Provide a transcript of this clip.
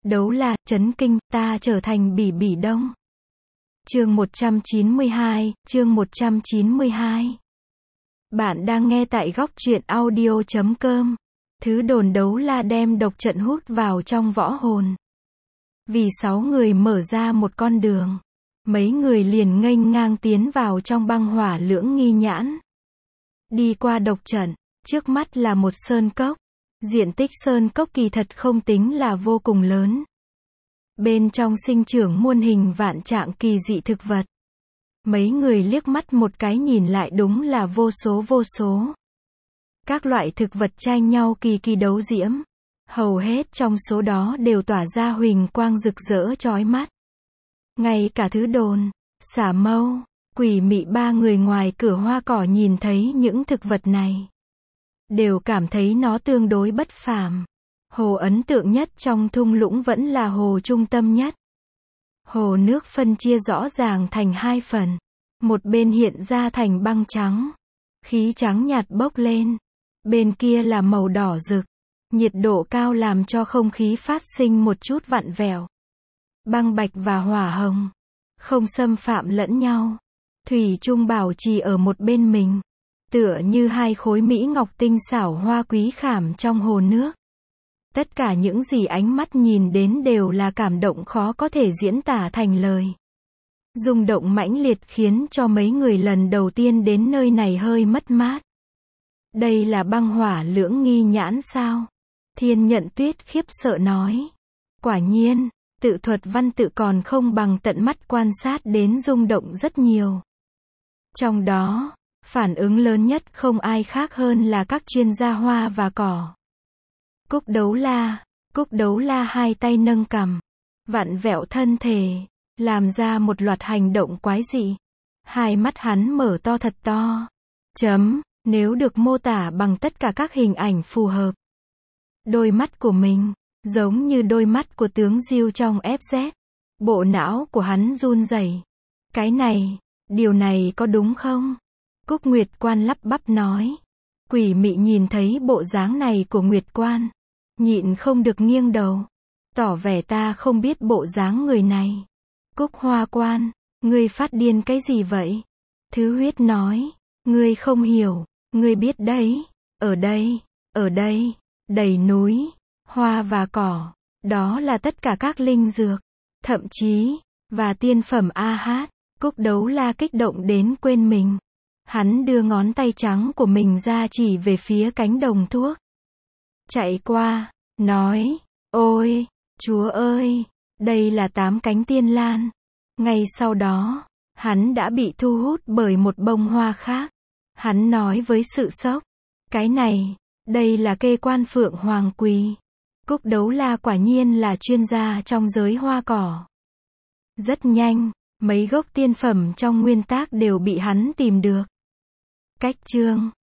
Đấu La, chấn kinh, ta trở thành Bỉ Bỉ Đông. Chương 192, chương 192. Bạn đang nghe tại góc truyện audio.com. Thứ đồn Đấu La đem độc trận hút vào trong võ hồn. Vì 6 người mở ra một con đường. Mấy người liền nghênh ngang tiến vào trong băng hỏa lưỡng nghi nhãn. Đi qua độc trận, trước mắt là một sơn cốc. Diện tích sơn cốc kỳ thật không tính là vô cùng lớn. Bên trong sinh trưởng muôn hình vạn trạng kỳ dị thực vật. Mấy người liếc mắt một cái nhìn lại đúng là vô số. Các loại thực vật tranh nhau kỳ kỳ đấu diễm. Hầu hết trong số đó đều tỏa ra huỳnh quang rực rỡ chói mắt. Ngay cả thứ đồn, Xả Mâu, Quỷ Mị ba người ngoài cửa hoa cỏ nhìn thấy những thực vật này. Đều cảm thấy nó tương đối bất phàm. Hồ ấn tượng nhất trong thung lũng vẫn là hồ trung tâm nhất. Hồ nước phân chia rõ ràng thành hai phần. Một bên hiện ra thành băng trắng. Khí trắng nhạt bốc lên. Bên kia là màu đỏ rực. Nhiệt độ cao làm cho không khí phát sinh một chút vặn vẹo. Băng bạch và hỏa hồng. Không xâm phạm lẫn nhau. Thủy chung bảo trì ở một bên mình. Tựa như hai khối mỹ ngọc tinh xảo hoa quý khảm trong hồ nước. Tất cả những gì ánh mắt nhìn đến đều là cảm động khó có thể diễn tả thành lời. Rung động mãnh liệt khiến cho mấy người lần đầu tiên đến nơi này hơi mất mát. Đây là băng hỏa lưỡng nghi nhãn sao? Thiên Nhận Tuyết khiếp sợ nói. Quả nhiên, tự thuật văn tự còn không bằng tận mắt quan sát đến rung động rất nhiều. Trong đó, phản ứng lớn nhất không ai khác hơn là các chuyên gia hoa và cỏ. Cúc Đấu La hai tay nâng cằm, vặn vẹo thân thể, làm ra một loạt hành động quái dị. Hai mắt hắn mở to thật to. Nếu được mô tả bằng tất cả các hình ảnh phù hợp. Đôi mắt của mình, giống như đôi mắt của tướng Diêu trong FZ. Bộ não của hắn run rẩy. Điều này có đúng không? Cúc Nguyệt Quan lắp bắp nói. Quỷ Mị nhìn thấy bộ dáng này của Nguyệt Quan. Nhịn không được nghiêng đầu. Tỏ vẻ ta không biết bộ dáng người này. Cúc Hoa Quan, ngươi phát điên cái gì vậy? Thứ Huyết nói. Ngươi không hiểu, ngươi biết đấy. Ở đây, đầy núi, hoa và cỏ. Đó là tất cả các linh dược. Thậm chí, và tiên phẩm AH. Cúc Đấu La kích động đến quên mình. Hắn đưa ngón tay trắng của mình ra chỉ về phía cánh đồng thuốc. Chạy qua, nói, ôi, Chúa ơi, đây là 8 cánh tiên lan. Ngay sau đó, hắn đã bị thu hút bởi một bông hoa khác. Hắn nói với sự sốc, đây là kê quan phượng hoàng quỳ. Cúc Đấu La quả nhiên là chuyên gia trong giới hoa cỏ. Rất nhanh, mấy gốc tiên phẩm trong nguyên tác đều bị hắn tìm được. Cách chương